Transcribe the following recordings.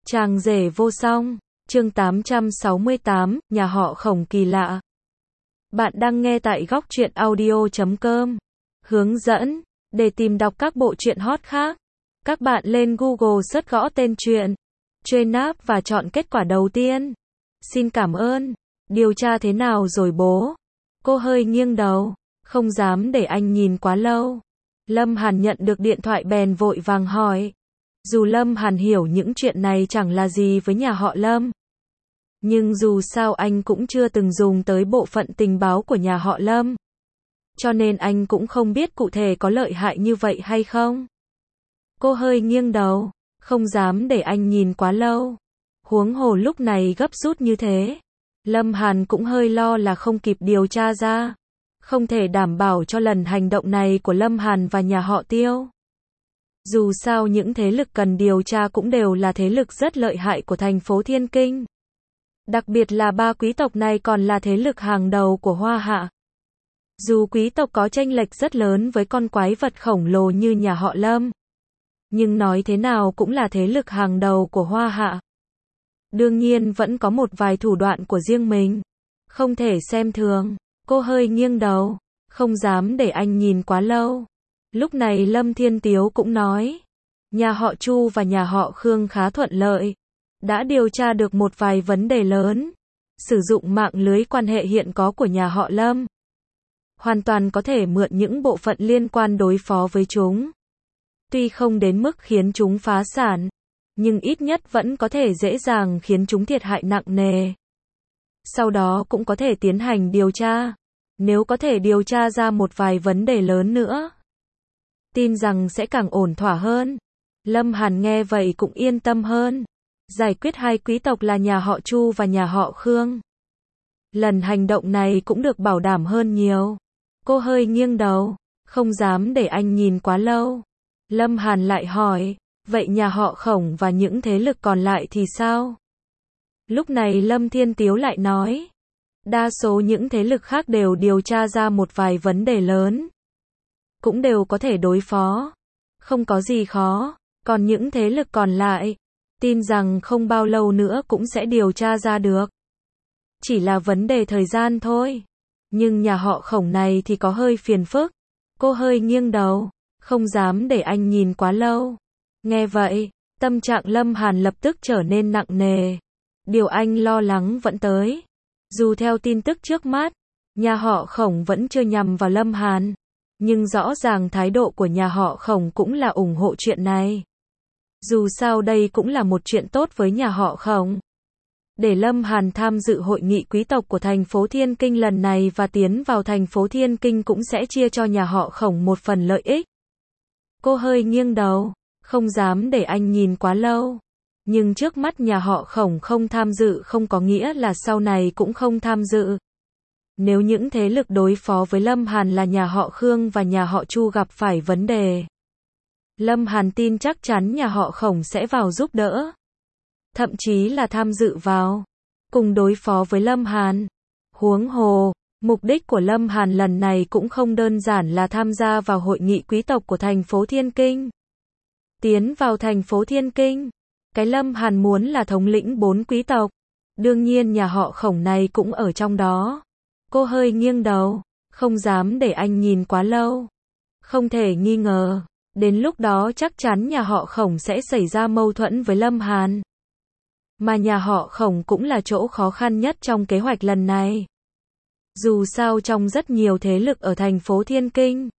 Chàng rể vô song, chương 868, nhà họ Khổng kỳ lạ. Bạn đang nghe tại góc truyện audio.com. Hướng dẫn, để tìm đọc các bộ truyện hot khác, các bạn lên Google search gõ tên truyện, truy nạp và chọn kết quả đầu tiên. Xin cảm ơn. Điều tra thế nào rồi bố? Cô hơi nghiêng đầu, không dám để anh nhìn quá lâu. Lâm Hàn nhận được điện thoại bèn vội vàng hỏi. Dù Lâm Hàn hiểu những chuyện này chẳng là gì với nhà họ Lâm, nhưng dù sao anh cũng chưa từng dùng tới bộ phận tình báo của nhà họ Lâm, cho nên anh cũng không biết cụ thể có lợi hại như vậy hay không. Cô hơi nghiêng đầu, không dám để anh nhìn quá lâu. Huống hồ lúc này gấp rút như thế, Lâm Hàn cũng hơi lo là không kịp điều tra ra, không thể đảm bảo cho lần hành động này của Lâm Hàn và nhà họ Tiêu. Dù sao những thế lực cần điều tra cũng đều là thế lực rất lợi hại của thành phố Thiên Kinh. Đặc biệt là ba quý tộc này còn là thế lực hàng đầu của Hoa Hạ. Dù quý tộc có chênh lệch rất lớn với con quái vật khổng lồ như nhà họ Lâm, nhưng nói thế nào cũng là thế lực hàng đầu của Hoa Hạ. Đương nhiên vẫn có một vài thủ đoạn của riêng mình, không thể xem thường. Cô hơi nghiêng đầu, không dám để anh nhìn quá lâu. Lúc này Lâm Thiên Tiếu cũng nói, nhà họ Chu và nhà họ Khương khá thuận lợi, đã điều tra được một vài vấn đề lớn, sử dụng mạng lưới quan hệ hiện có của nhà họ Lâm, hoàn toàn có thể mượn những bộ phận liên quan đối phó với chúng. Tuy không đến mức khiến chúng phá sản, nhưng ít nhất vẫn có thể dễ dàng khiến chúng thiệt hại nặng nề. Sau đó cũng có thể tiến hành điều tra, nếu có thể điều tra ra một vài vấn đề lớn nữa, tin rằng sẽ càng ổn thỏa hơn. Lâm Hàn nghe vậy cũng yên tâm hơn. Giải quyết hai quý tộc là nhà họ Chu và nhà họ Khương, lần hành động này cũng được bảo đảm hơn nhiều. Cô hơi nghiêng đầu, không dám để anh nhìn quá lâu. Lâm Hàn lại hỏi, vậy nhà họ Khổng và những thế lực còn lại thì sao? Lúc này Lâm Thiên Tiếu lại nói, đa số những thế lực khác đều điều tra ra một vài vấn đề lớn, cũng đều có thể đối phó, không có gì khó. Còn những thế lực còn lại, tin rằng không bao lâu nữa cũng sẽ điều tra ra được. Chỉ là vấn đề thời gian thôi. Nhưng nhà họ Khổng này thì có hơi phiền phức. Cô hơi nghiêng đầu, không dám để anh nhìn quá lâu. Nghe vậy, tâm trạng Lâm Hàn lập tức trở nên nặng nề. Điều anh lo lắng vẫn tới. Dù theo tin tức trước mắt, nhà họ Khổng vẫn chưa nhằm vào Lâm Hàn, nhưng rõ ràng thái độ của nhà họ Khổng cũng là ủng hộ chuyện này. Dù sao đây cũng là một chuyện tốt với nhà họ Khổng. Để Lâm Hàn tham dự hội nghị quý tộc của thành phố Thiên Kinh lần này và tiến vào thành phố Thiên Kinh cũng sẽ chia cho nhà họ Khổng một phần lợi ích. Cô hơi nghiêng đầu, không dám để anh nhìn quá lâu. Nhưng trước mắt nhà họ Khổng không tham dự không có nghĩa là sau này cũng không tham dự. Nếu những thế lực đối phó với Lâm Hàn là nhà họ Khương và nhà họ Chu gặp phải vấn đề, Lâm Hàn tin chắc chắn nhà họ Khổng sẽ vào giúp đỡ, thậm chí là tham dự vào, cùng đối phó với Lâm Hàn. Huống hồ, mục đích của Lâm Hàn lần này cũng không đơn giản là tham gia vào hội nghị quý tộc của thành phố Thiên Kinh. Tiến vào thành phố Thiên Kinh, cái Lâm Hàn muốn là thống lĩnh 4 quý tộc, đương nhiên nhà họ Khổng này cũng ở trong đó. Cô hơi nghiêng đầu, không dám để anh nhìn quá lâu. Không thể nghi ngờ, đến lúc đó chắc chắn nhà họ Khổng sẽ xảy ra mâu thuẫn với Lâm Hàn. Mà nhà họ Khổng cũng là chỗ khó khăn nhất trong kế hoạch lần này. Dù sao trong rất nhiều thế lực ở thành phố Thiên Kinh,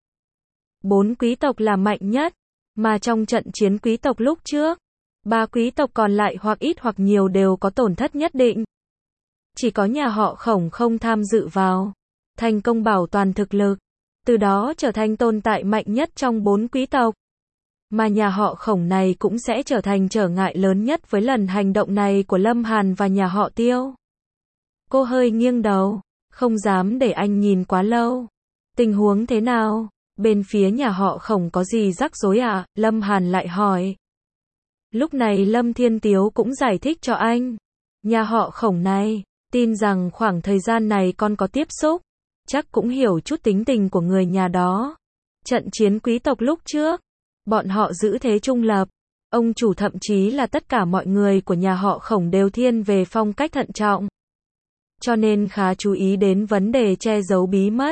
4 quý tộc là mạnh nhất, mà trong trận chiến quý tộc lúc trước, 3 quý tộc còn lại hoặc ít hoặc nhiều đều có tổn thất nhất định. Chỉ có nhà họ Khổng không tham dự vào, thành công bảo toàn thực lực, từ đó trở thành tồn tại mạnh nhất trong 4 quý tộc. Mà nhà họ Khổng này cũng sẽ trở thành trở ngại lớn nhất với lần hành động này của Lâm Hàn và nhà họ Tiêu. Cô hơi nghiêng đầu, không dám để anh nhìn quá lâu. Tình huống thế nào? Bên phía nhà họ Khổng có gì rắc rối à? Lâm Hàn lại hỏi. Lúc này Lâm Thiên Tiếu cũng giải thích cho anh. Nhà họ Khổng này, tin rằng khoảng thời gian này con có tiếp xúc, chắc cũng hiểu chút tính tình của người nhà đó. Trận chiến quý tộc lúc trước, bọn họ giữ thế trung lập, Ông chủ thậm chí là tất cả mọi người của nhà họ Khổng đều thiên về phong cách thận trọng. Cho nên khá chú ý đến vấn đề che giấu bí mật.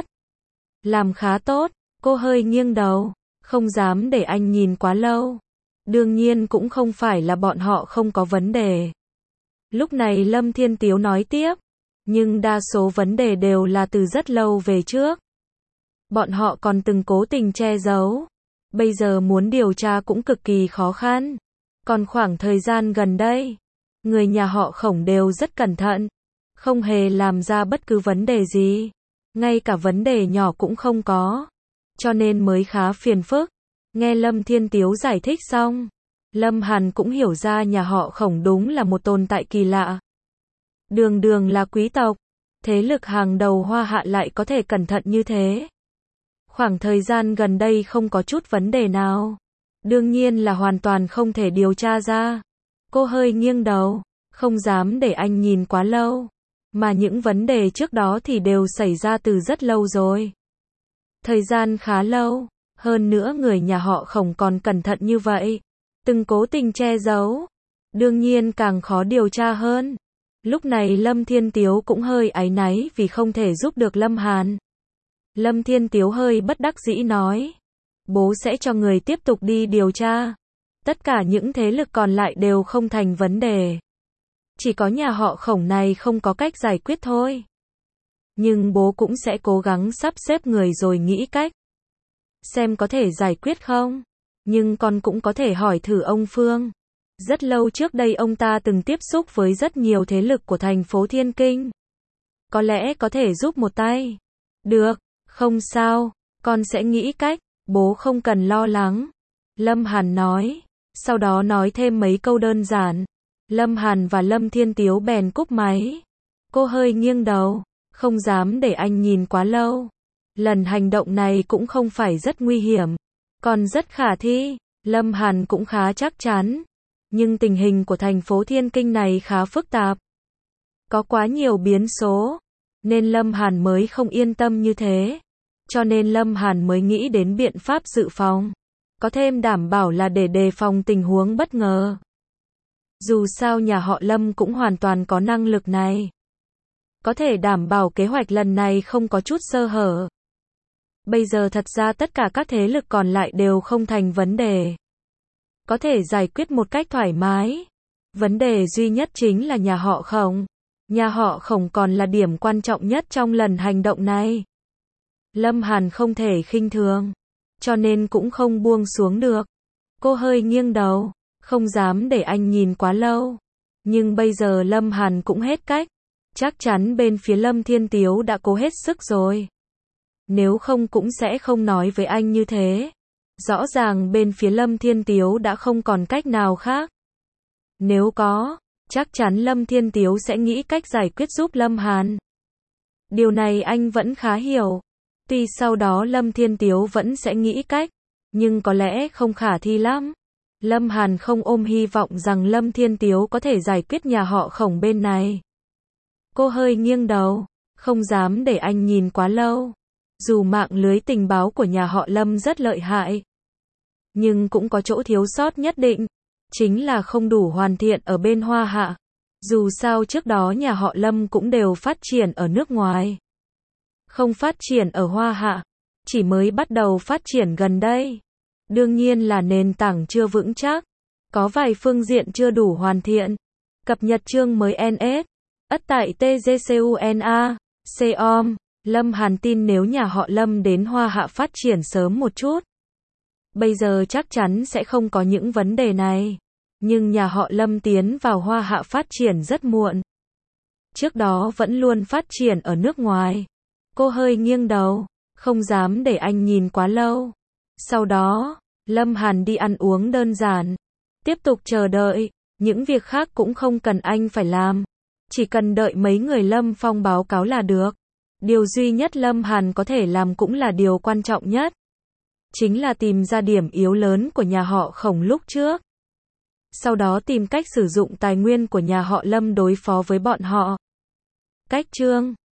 Làm khá tốt, cô hơi nghiêng đầu, không dám để anh nhìn quá lâu. Đương nhiên cũng không phải là bọn họ không có vấn đề. Lúc này Lâm Thiên Tiếu nói tiếp, nhưng đa số vấn đề đều là từ rất lâu về trước. Bọn họ còn từng cố tình che giấu. Bây giờ muốn điều tra cũng cực kỳ khó khăn. Còn khoảng thời gian gần đây, người nhà họ Khổng đều rất cẩn thận, không hề làm ra bất cứ vấn đề gì. Ngay cả vấn đề nhỏ cũng không có. Cho nên mới khá phiền phức. Nghe Lâm Thiên Tiếu giải thích xong, Lâm Hàn cũng hiểu ra nhà họ Khổng đúng là một tồn tại kỳ lạ. Đường đường là quý tộc, thế lực hàng đầu Hoa Hạ lại có thể cẩn thận như thế. Khoảng thời gian gần đây không có chút vấn đề nào. Đương nhiên là hoàn toàn không thể điều tra ra. Cô hơi nghiêng đầu, không dám để anh nhìn quá lâu. Mà những vấn đề trước đó thì đều xảy ra từ rất lâu rồi. Thời gian khá lâu, hơn nữa người nhà họ Khổng còn cẩn thận như vậy. Từng cố tình che giấu. Đương nhiên càng khó điều tra hơn. Lúc này Lâm Thiên Tiếu cũng hơi áy náy vì không thể giúp được Lâm Hàn. Lâm Thiên Tiếu hơi bất đắc dĩ nói. Bố sẽ cho người tiếp tục đi điều tra. Tất cả những thế lực còn lại đều không thành vấn đề. Chỉ có nhà họ Khổng này không có cách giải quyết thôi. Nhưng bố cũng sẽ cố gắng sắp xếp người rồi nghĩ cách. Xem có thể giải quyết không. Nhưng con cũng có thể hỏi thử ông Phương. Rất lâu trước đây ông ta từng tiếp xúc với rất nhiều thế lực của thành phố Thiên Kinh. Có lẽ có thể giúp một tay. Được, không sao, con sẽ nghĩ cách, bố không cần lo lắng. Lâm Hàn nói, sau đó nói thêm mấy câu đơn giản. Lâm Hàn và Lâm Thiên Tiếu bèn cúp máy. Cô hơi nghiêng đầu, không dám để anh nhìn quá lâu. Lần hành động này cũng không phải rất nguy hiểm, còn rất khả thi. Lâm Hàn cũng khá chắc chắn. Nhưng tình hình của thành phố Thiên Kinh này khá phức tạp. Có quá nhiều biến số, nên Lâm Hàn mới không yên tâm như thế. Cho nên Lâm Hàn mới nghĩ đến biện pháp dự phòng. Có thêm đảm bảo là để đề phòng tình huống bất ngờ. Dù sao nhà họ Lâm cũng hoàn toàn có năng lực này. Có thể đảm bảo kế hoạch lần này không có chút sơ hở. Bây giờ thật ra tất cả các thế lực còn lại đều không thành vấn đề. Có thể giải quyết một cách thoải mái. Vấn đề duy nhất chính là nhà họ Khổng. Nhà họ Khổng còn là điểm quan trọng nhất trong lần hành động này. Lâm Hàn không thể khinh thường, cho nên cũng không buông xuống được. Cô hơi nghiêng đầu, không dám để anh nhìn quá lâu. Nhưng bây giờ Lâm Hàn cũng hết cách. Chắc chắn bên phía Lâm Thiên Tiếu đã cố hết sức rồi. Nếu không cũng sẽ không nói với anh như thế. Rõ ràng bên phía Lâm Thiên Tiếu đã không còn cách nào khác. Nếu có, chắc chắn Lâm Thiên Tiếu sẽ nghĩ cách giải quyết giúp Lâm Hàn. Điều này anh vẫn khá hiểu. Tuy sau đó Lâm Thiên Tiếu vẫn sẽ nghĩ cách, nhưng có lẽ không khả thi lắm. Lâm Hàn không ôm hy vọng rằng Lâm Thiên Tiếu có thể giải quyết nhà họ Khổng bên này. Cô hơi nghiêng đầu, không dám để anh nhìn quá lâu. Dù mạng lưới tình báo của nhà họ Lâm rất lợi hại, nhưng cũng có chỗ thiếu sót nhất định. Chính là không đủ hoàn thiện ở bên Hoa Hạ. Dù sao trước đó nhà họ Lâm cũng đều phát triển ở nước ngoài. Không phát triển ở Hoa Hạ. Chỉ mới bắt đầu phát triển gần đây. Đương nhiên là nền tảng chưa vững chắc. Có vài phương diện chưa đủ hoàn thiện. Cập nhật chương mới NS. Ất tại TGCUNA. COM. Lâm Hàn tin nếu nhà họ Lâm đến Hoa Hạ phát triển sớm một chút, bây giờ chắc chắn sẽ không có những vấn đề này. Nhưng nhà họ Lâm tiến vào Hoa Hạ phát triển rất muộn. Trước đó vẫn luôn phát triển ở nước ngoài. Cô hơi nghiêng đầu, không dám để anh nhìn quá lâu. Sau đó, Lâm Hàn đi ăn uống đơn giản. Tiếp tục chờ đợi, những việc khác cũng không cần anh phải làm. Chỉ cần đợi mấy người Lâm Phong báo cáo là được. Điều duy nhất Lâm Hàn có thể làm cũng là điều quan trọng nhất. Chính là tìm ra điểm yếu lớn của nhà họ Khổng lúc trước. Sau đó tìm cách sử dụng tài nguyên của nhà họ Lâm đối phó với bọn họ. Cách chương